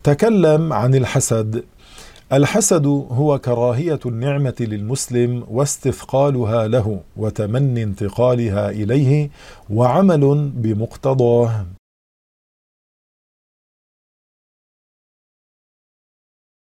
تكلم عن الحسد. الحسد هو كراهية النعمة للمسلم واستثقالها له وتمني انتقالها إليه وعمل بمقتضاه.